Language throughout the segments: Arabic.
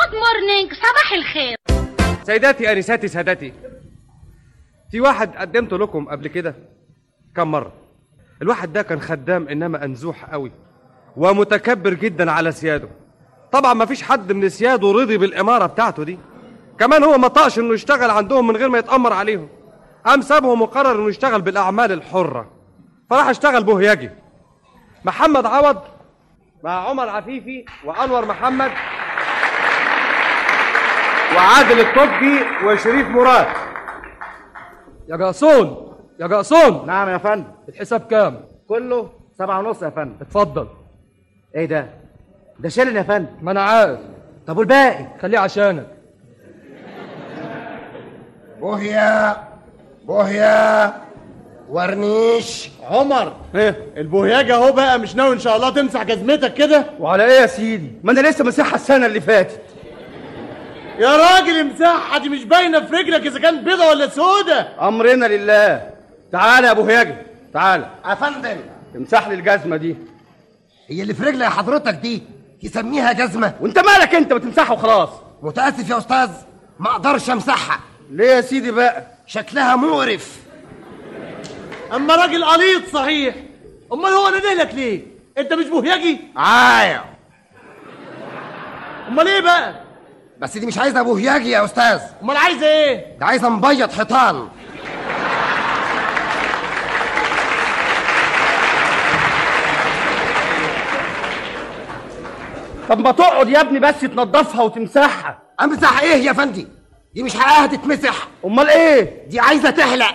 جود مورنينج، صباح الخير. سيداتي انساتي سادتي، في واحد قدمته لكم قبل كده كم مره. الواحد ده كان خدام انما انزوح قوي ومتكبر جدا على سياده. طبعا ما فيش حد من سياده رضي بالاماره بتاعته دي. كمان هو ما طاقش انه يشتغل عندهم من غير ما يتامر عليهم. قام سابهم وقرر انه يشتغل بالاعمال الحره، فراح اشتغل بوهياجي. محمد عوض مع عمر عفيفي وانور محمد وعادل الطبي وشريف مراد. يا جقصون يا جقصون. نعم يا فندم. الحساب كام؟ كله 7.5 يا فندم. اتفضل. ايه ده شيلن يا فندم. ما انا عارف. طب والباقي؟ خليه عشانك. بوهيا ورنيش. عمر، ايه البوهياجة اهو بقى، مش ناوي ان شاء الله تمسح جزمتك كده؟ وعلى ايه يا سيدي؟ ما انا لسه مسحها السنه اللي فاتت. يا راجل امسحها، دي مش باينه في رجلك اذا كانت بيضه ولا سودة. امرنا لله. تعال يا ابو هياجي، تعال يا فندم. امسح لي الجزمه دي. هي اللي في رجل يا حضرتك دي يسميها جزمه؟ وانت مالك انت؟ بتمسحها وخلاص. متاسف يا استاذ، ما اقدرش امسحها. ليه يا سيدي بقى؟ شكلها مقرف. اما راجل قليط صحيح. امال هو ندهلك ليه؟ انت مش بوهياجي؟ عايا. امال ايه بقى؟ بس دي مش عايزه بوهياجي يا استاذ. امال عايزه ايه؟ دي عايزه مبيض حيطان. طب ما تقعد يا ابني بس تنضفها وتمسحها. امسح ايه يا فندي؟ دي مش حقها تتمسح. امال ايه؟ دي عايزه تحلق.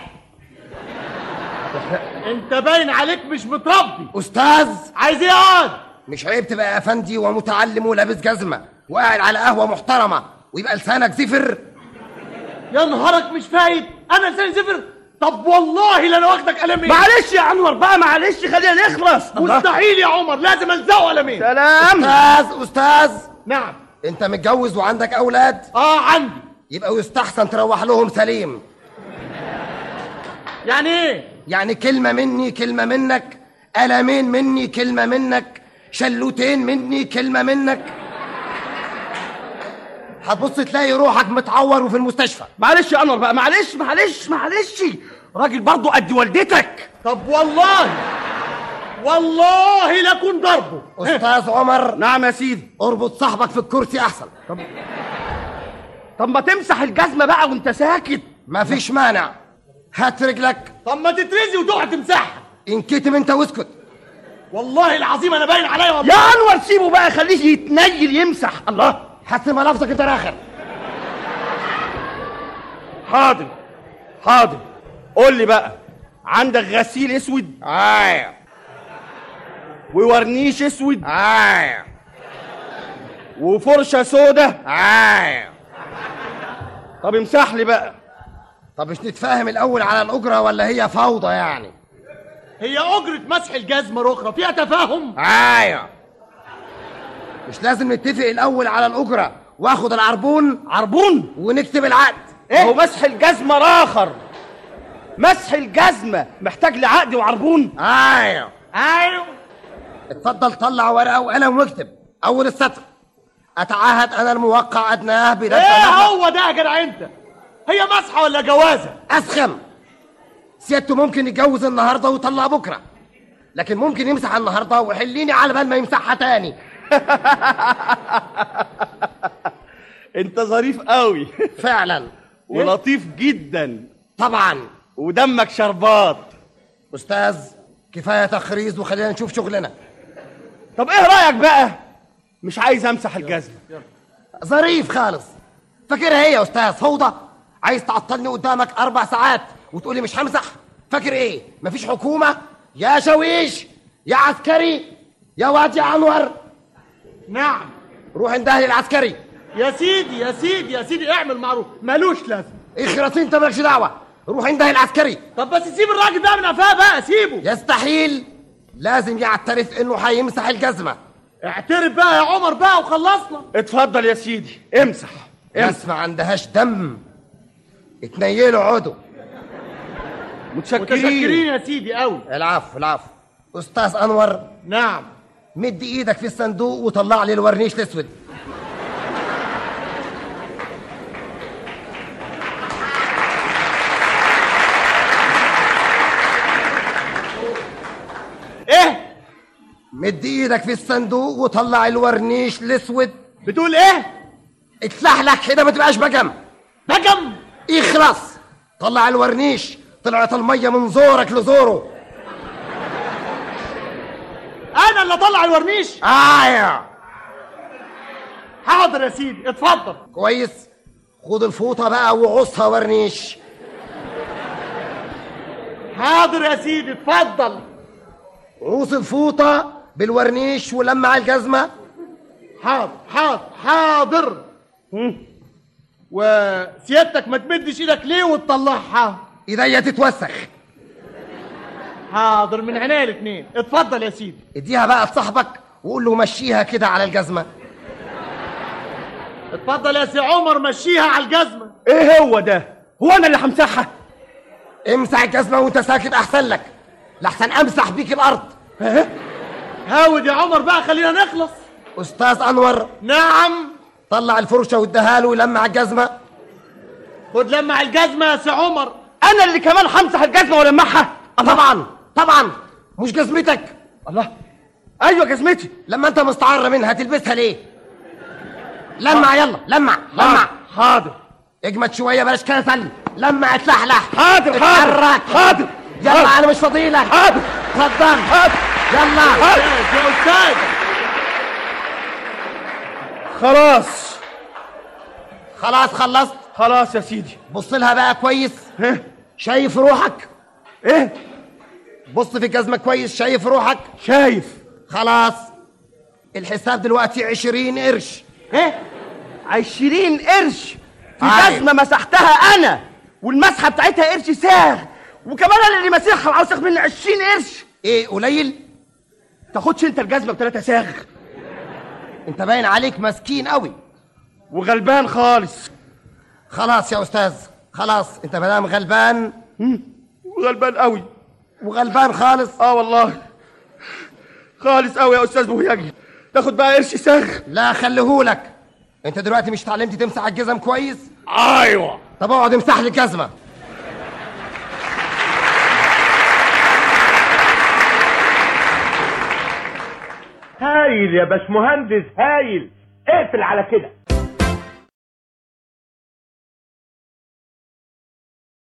انت باين عليك مش متربي. استاذ عايز ايه اقعد؟ مش عيب تبقى افندي ومتعلم ولابس جزمه وقاعد على قهوه محترمه ويبقى لسانك زفر؟ يا نهارك مش فايت، انا لساني زفر؟ طب والله لا انا واخدك قلمين. معلش يا انور بقى، معلش خلينا نخلص. مستحيل يا عمر، لازم الزقه قلمين. سلام. استاذ نعم. انت متجوز وعندك اولاد؟ عندي. يبقى يستحسن تروح لهم سليم. يعني ايه؟ يعني كلمه مني كلمه منك، قلمين مني كلمه منك، شلوتين مني كلمه منك. هتبص تلاقي روحك متعور وفي المستشفى. معلش يا انور بقى، معلش راجل برضه قد والدتك. طب والله لكن ضربه. استاذ عمر. نعم يا سيدي. اربط صاحبك في الكرسي احسن. طب ما تمسح الجزمه بقى وانت ساكت. مفيش مانع. هات رجلك. طب ما تترزي وتقعد تمسحها. انكتم انت واسكت. والله العظيم انا باين عليا يا انور سيبه بقى، خليه يتنيل يمسح. الله، حسن ملابسك انت الاخر. حاضر. قول لي بقى، عندك غسيل اسود؟ وورنيش اسود؟ وفرشه سودا؟ طب امسح لي بقى. طب مش نتفاهم الاول على الاجره ولا هي فوضى يعني؟ هي اجره مسح الجزمه رخره فيها تفاهم؟ مش لازم نتفق الاول على الاجره واخد عربون ونكتب العقد؟ ايه هو مسح الجزمه راخر؟ مسح الجزمه محتاج لعقد وعربون؟ ايوه. اتفضل طلع ورقه وقلم واكتب اول السطر: اتعهد انا الموقع ادناه بنفس ايه هو ده يا جدع انت؟ هي مسحه ولا جوازه؟ اسخم. سيادته ممكن يتجوز النهارده ويطلع بكره، لكن ممكن يمسح النهارده ويحليني على بال ما يمسحها تاني. انت ظريف قوي فعلا. ولطيف جدا طبعا. ودمك شربات. استاذ كفايه تخريز وخلينا نشوف شغلنا. طب ايه رايك بقى؟ مش عايز امسح الجزمه. ظريف خالص. فاكرها ايه يا استاذ؟ فوضى؟ عايز تعطلني قدامك 4 ساعات وتقولي مش همسح؟ فاكر ايه؟ مفيش حكومه؟ يا شويش يا عسكري يا واد يا انور. نعم. روح اندهلي العسكري. يا سيدي اعمل معروف، مالوش لازمه. اخرس انت، مالكش دعوه. روح اندهلي العسكري. طب بس سيب الراجل ده من قفاه بقى، سيبه. يستحيل، لازم يعترف انه هيمسح الجزمه. اعترف بقى يا عمر بقى وخلصنا. اتفضل يا سيدي امسح. ناس ما عندهاش دم اتنيلوا عدو. متشكرين يا سيدي قوي. العفو. استاذ انور. نعم. مد ايدك في الصندوق وطلع لي الورنيش الاسود. مد ايدك في الصندوق وطلع الورنيش الاسود. بتقول ايه؟ اتلحلح كده ما تبقاش بجم. بجم؟ اخلص. طلع الورنيش. طلعت الميه من زورك لزوره. انا اللي اطلع الورنيش؟ يا حاضر يا سيدي، اتفضل. كويس. خد الفوطه بقى وعصها ورنيش. حاضر يا سيدي، اتفضل. عوص الفوطه بالورنيش ولمع الجزمه. حاضر. وسيادتك ما تمدش ايدك ليه وتطلعها؟ ايديا تتوسخ. حاضر، من عينيا الاتنين. اتفضل يا سيدي. اديها بقى لصاحبك وقول له مشيها كده على الجزمه. اتفضل يا سي عمر، مشيها على الجزمه. ايه هو ده؟ هو انا اللي همسحها؟ امسح الجزمه وانت ساكت احسن لك، لحسن امسح بيك الارض. هاود يا عمر بقى، خلينا نخلص. استاذ انور. نعم. طلع الفرشه واديها له ولمع الجزمه. خد لمع الجزمه يا سي عمر. انا اللي كمان همسح الجزمه والمعها؟ طبعا مش جزمتك. الله. ايوه جزمتي. لما انت مستعر منها تلبسها ليه؟ لمع يلا لمع. حاضر. اجمد شويه بلاش كسل. لمع اتلحلح. حاضر. حاضر. يلا انا مش فاضيلك. حاضر. اتفضل. يلا. يا استاذ. خلاص خلصت. خلاص يا سيدي. بص لها بقى كويس. شايف روحك؟ ايه؟ بص في الجزمه كويس. شايف روحك؟ شايف. خلاص. الحساب دلوقتي 20 قرش. ايه؟ 20 قرش في أيوة. جزمه مسحتها انا والمسحه بتاعتها قرش ساغ، وكمان انا اللي ماسحها وعاوز تاخد مني 20 قرش. ايه قليل؟ تاخدش انت الجزمه ب3 ساغ؟ انت باين عليك مسكين قوي وغلبان خالص. خلاص يا استاذ، خلاص. انت مدام غلبان. غلبان قوي. وغلبان خالص. والله خالص قوي يا استاذ بوهيجي. تاخد بقى قرش ساغ؟ لا خليهولك. انت دلوقتي مش اتعلمت تمسح الجزم كويس؟ ايوه. طب اقعد امسح لي الجزمه. هايل يا باشمهندس، هايل. اقفل على كده.